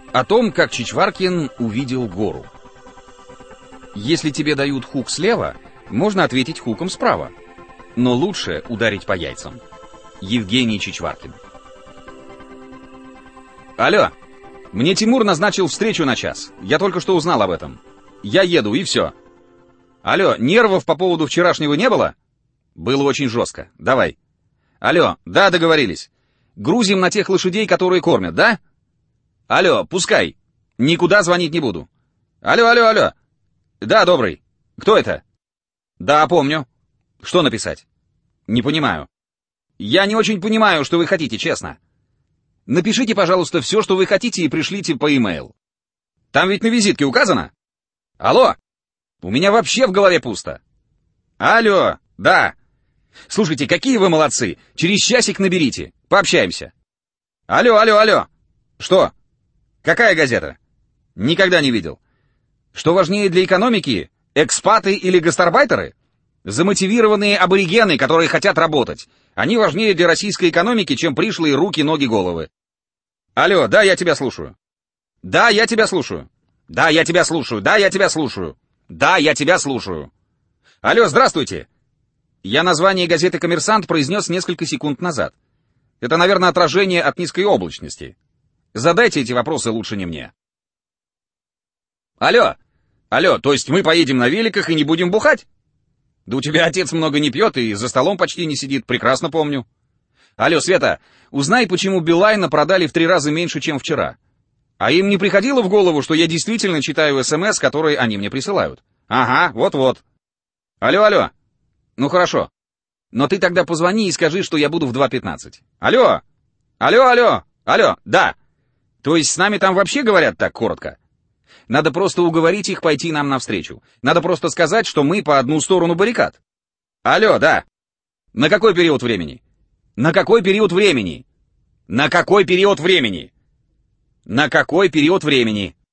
О том, как Чичваркин увидел гору. Если тебе дают хук слева, можно ответить хуком справа. Но лучше ударить по яйцам. Евгений Чичваркин. Алло, мне Тимур назначил встречу на час. Я только что узнал об этом. Я еду, и все. Алло, нервов по поводу вчерашнего не было? Было очень жестко. Давай. Алло, да, договорились. Грузим на тех лошадей, которые кормят, да? Алло, пускай. Никуда звонить не буду. Алло, алло, алло. Да, добрый. Кто это? Да, помню. Что написать? Не понимаю. Я не очень понимаю, что вы хотите, честно. Напишите, пожалуйста, все, что вы хотите, и пришлите по e-mail. Там ведь на визитке указано. Алло. У меня вообще в голове пусто. Алло, да. Слушайте, какие вы молодцы. Через часик наберите. Пообщаемся. Алло, алло, алло. Что? Какая газета? Никогда не видел. Что важнее для экономики? Экспаты или гастарбайтеры? Замотивированные аборигены, которые хотят работать. Они важнее для российской экономики, чем пришлые руки, ноги, головы. Алло, да, я тебя слушаю. Да, я тебя слушаю. Да, я тебя слушаю. Да, я тебя слушаю. Да, я тебя слушаю. Алло, здравствуйте. Я название газеты «Коммерсант» произнес несколько секунд назад. Это, наверное, отражение от низкой облачности. Задайте эти вопросы лучше не мне. Алло. Алло, то есть мы поедем на великах и не будем бухать? Да у тебя отец много не пьет и за столом почти не сидит, прекрасно помню. Алло, Света, узнай, почему Билайна продали в 3 раза меньше, чем вчера. А им не приходило в голову, что я действительно читаю СМС, которые они мне присылают? Ага, вот-вот. Алло, алло. Ну хорошо. Но ты тогда позвони и скажи, что я буду в 2:15. Алло. Алло, алло. Алло, да. То есть с нами там вообще говорят так коротко? Надо просто уговорить их пойти нам навстречу. Надо просто сказать, что мы по одну сторону баррикад. Алло, да. На какой период времени? На какой период времени? На какой период времени? На какой период времени?